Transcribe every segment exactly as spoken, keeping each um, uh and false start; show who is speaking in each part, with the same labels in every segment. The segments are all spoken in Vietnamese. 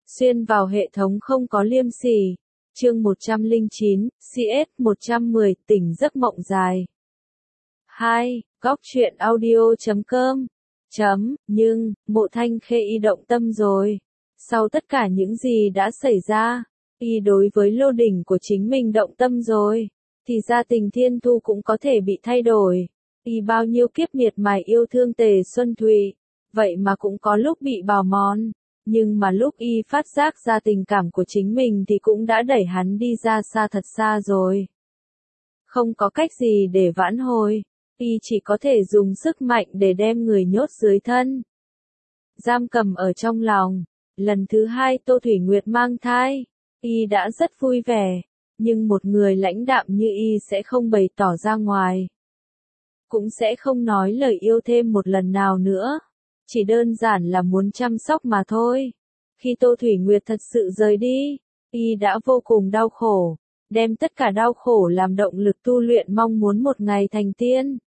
Speaker 1: xuyên vào hệ thống không có liêm sỉ. Chương một trăm lẻ chín, xê ét một trăm mười, tỉnh giấc mộng dài. hai. Góc truyện audio chấm com. Chấm, nhưng, Mộ Thanh Khê y động tâm rồi. Sau tất cả những gì đã xảy ra, y đối với lô đỉnh của chính mình động tâm rồi, thì ra tình thiên thu cũng có thể bị thay đổi. Y bao nhiêu kiếp miệt mài yêu thương Tề Xuân Thụy, vậy mà cũng có lúc bị bào mòn. Nhưng mà lúc y phát giác ra tình cảm của chính mình thì cũng đã đẩy hắn đi ra xa thật xa rồi. Không có cách gì để vãn hồi, y chỉ có thể dùng sức mạnh để đem người nhốt dưới thân, giam cầm ở trong lòng. Lần thứ hai Tô Thủy Nguyệt mang thai, y đã rất vui vẻ, nhưng một người lãnh đạm như y sẽ không bày tỏ ra ngoài, cũng sẽ không nói lời yêu thêm một lần nào nữa. Chỉ đơn giản là muốn chăm sóc mà thôi. Khi Tô Thủy Nguyệt thật sự rời đi, y đã vô cùng đau khổ, đem tất cả đau khổ làm động lực tu luyện, mong muốn một ngày thành tiên.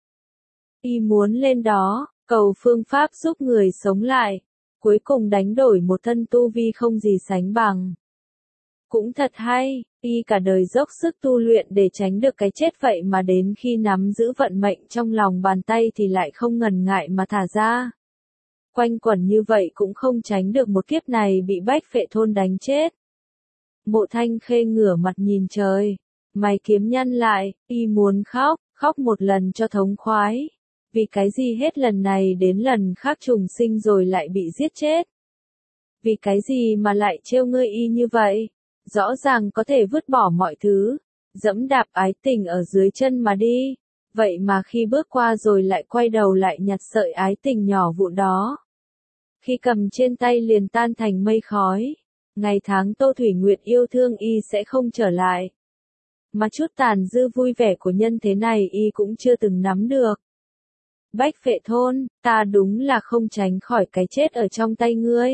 Speaker 1: Y muốn lên đó, cầu phương pháp giúp người sống lại, cuối cùng đánh đổi một thân tu vi không gì sánh bằng. Cũng thật hay, y cả đời dốc sức tu luyện để tránh được cái chết, vậy mà đến khi nắm giữ vận mệnh trong lòng bàn tay thì lại không ngần ngại mà thả ra. Quanh quẩn như vậy cũng không tránh được một kiếp này bị Bách Phệ Thôn đánh chết. Mộ Thanh Khê ngửa mặt nhìn trời, mày kiếm nhăn lại, y muốn khóc, khóc một lần cho thống khoái. Vì cái gì hết lần này đến lần khác trùng sinh rồi lại bị giết chết? Vì cái gì mà lại trêu ngươi y như vậy? Rõ ràng có thể vứt bỏ mọi thứ, dẫm đạp ái tình ở dưới chân mà đi. Vậy mà khi bước qua rồi lại quay đầu lại nhặt sợi ái tình nhỏ vụn đó. Khi cầm trên tay liền tan thành mây khói. Ngày tháng Tô Thủy Nguyệt yêu thương y sẽ không trở lại. Mà chút tàn dư vui vẻ của nhân thế này y cũng chưa từng nắm được. Bách Phệ Thôn, ta đúng là không tránh khỏi cái chết ở trong tay ngươi.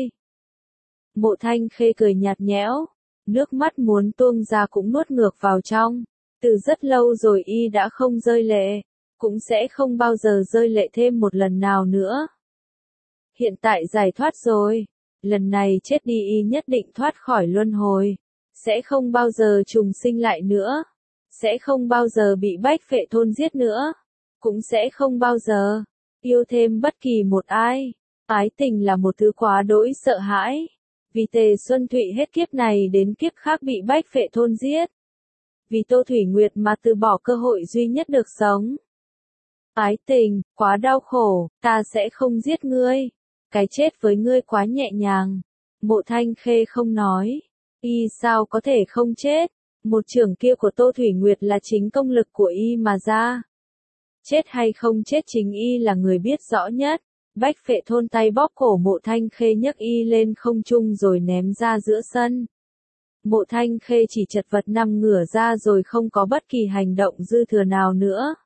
Speaker 1: Mộ Thanh Khê cười nhạt nhẽo, nước mắt muốn tuôn ra cũng nuốt ngược vào trong. Từ rất lâu rồi y đã không rơi lệ, cũng sẽ không bao giờ rơi lệ thêm một lần nào nữa. Hiện tại giải thoát rồi, lần này chết đi y nhất định thoát khỏi luân hồi, sẽ không bao giờ trùng sinh lại nữa, sẽ không bao giờ bị Bách Phệ Thôn giết nữa, cũng sẽ không bao giờ yêu thêm bất kỳ một ai. Ái tình là một thứ quá đỗi sợ hãi, vì Tề Xuân Thụy hết kiếp này đến kiếp khác bị Bách Phệ Thôn giết. Vì Tô Thủy Nguyệt mà từ bỏ cơ hội duy nhất được sống. Ái tình, quá đau khổ, ta sẽ không giết ngươi. Cái chết với ngươi quá nhẹ nhàng. Mộ Thanh Khê không nói. Y sao có thể không chết? Một chưởng kia của Tô Thủy Nguyệt là chính công lực của y mà ra. Chết hay không chết chính y là người biết rõ nhất. Bách Phệ Thôn tay bóp cổ Mộ Thanh Khê nhấc y lên không trung rồi ném ra giữa sân. Mộ Thanh Khê chỉ chật vật nằm ngửa ra rồi không có bất kỳ hành động dư thừa nào nữa.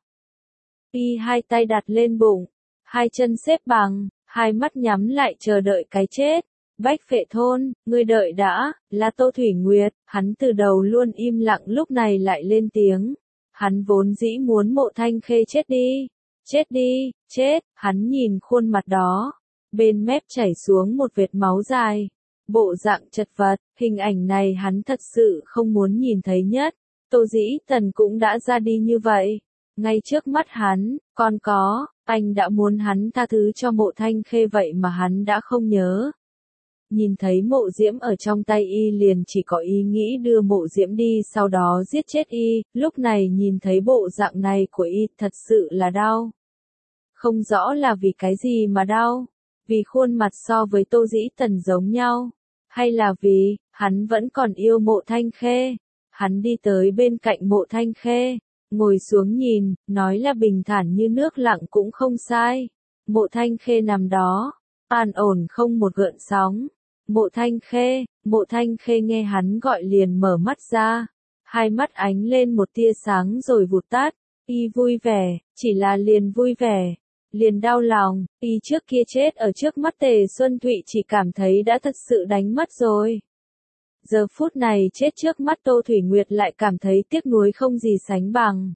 Speaker 1: Y hai tay đặt lên bụng, hai chân xếp bằng, hai mắt nhắm lại chờ đợi cái chết. Bách Phệ Thôn, ngươi đợi đã, là Tô Thủy Nguyệt. Hắn từ đầu luôn im lặng lúc này lại lên tiếng. Hắn vốn dĩ muốn Mộ Thanh Khê chết đi. Chết đi, chết. Hắn nhìn khuôn mặt đó, bên mép chảy xuống một vệt máu dài. Bộ dạng chật vật, hình ảnh này hắn thật sự không muốn nhìn thấy nhất. Tô Dĩ Tần cũng đã ra đi như vậy. Ngay trước mắt hắn, còn có, anh đã muốn hắn tha thứ cho Mộ Thanh Khê vậy mà hắn đã không nhớ. Nhìn thấy Mộ Diễm ở trong tay y liền chỉ có ý nghĩ đưa Mộ Diễm đi sau đó giết chết y, lúc này nhìn thấy bộ dạng này của y thật sự là đau. Không rõ là vì cái gì mà đau, vì khuôn mặt so với Tô Dĩ Tần giống nhau, hay là vì, hắn vẫn còn yêu Mộ Thanh Khê. Hắn đi tới bên cạnh Mộ Thanh Khê, ngồi xuống nhìn, nói là bình thản như nước lặng cũng không sai. Mộ Thanh Khê nằm đó, an ổn không một gợn sóng. Mộ Thanh Khê, Mộ Thanh Khê nghe hắn gọi liền mở mắt ra, hai mắt ánh lên một tia sáng rồi vụt tắt. Y vui vẻ, chỉ là liền vui vẻ, liền đau lòng. Y trước kia chết ở trước mắt Tề Xuân Thụy chỉ cảm thấy đã thật sự đánh mất rồi. Giờ phút này chết trước mắt Tô Thủy Nguyệt lại cảm thấy tiếc nuối không gì sánh bằng.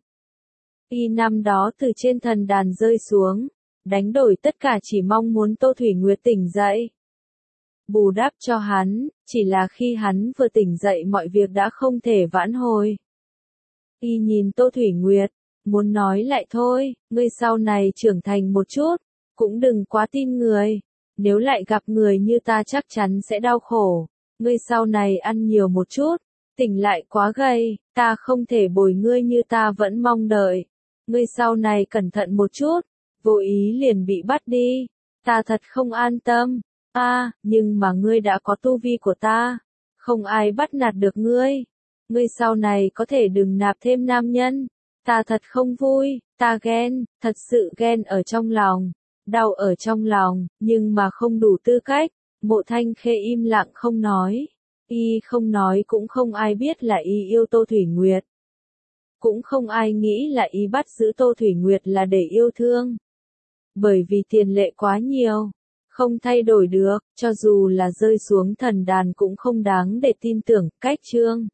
Speaker 1: Y năm đó từ trên thần đàn rơi xuống, đánh đổi tất cả chỉ mong muốn Tô Thủy Nguyệt tỉnh dậy. Bù đắp cho hắn, chỉ là khi hắn vừa tỉnh dậy mọi việc đã không thể vãn hồi. Y nhìn Tô Thủy Nguyệt, muốn nói lại thôi, ngươi sau này trưởng thành một chút, cũng đừng quá tin người, nếu lại gặp người như ta chắc chắn sẽ đau khổ, ngươi sau này ăn nhiều một chút, tỉnh lại quá gầy, ta không thể bồi ngươi như ta vẫn mong đợi, ngươi sau này cẩn thận một chút, vô ý liền bị bắt đi, ta thật không an tâm, a à, nhưng mà ngươi đã có tu vi của ta, không ai bắt nạt được ngươi, ngươi sau này có thể đừng nạp thêm nam nhân, ta thật không vui, ta ghen, thật sự ghen ở trong lòng, đau ở trong lòng, nhưng mà không đủ tư cách, Mộ Thanh Khê im lặng không nói, y không nói cũng không ai biết là y yêu Tô Thủy Nguyệt. Cũng không ai nghĩ là y bắt giữ Tô Thủy Nguyệt là để yêu thương. Bởi vì tiền lệ quá nhiều, không thay đổi được, cho dù là rơi xuống thần đàn cũng không đáng để tin tưởng, cách chương.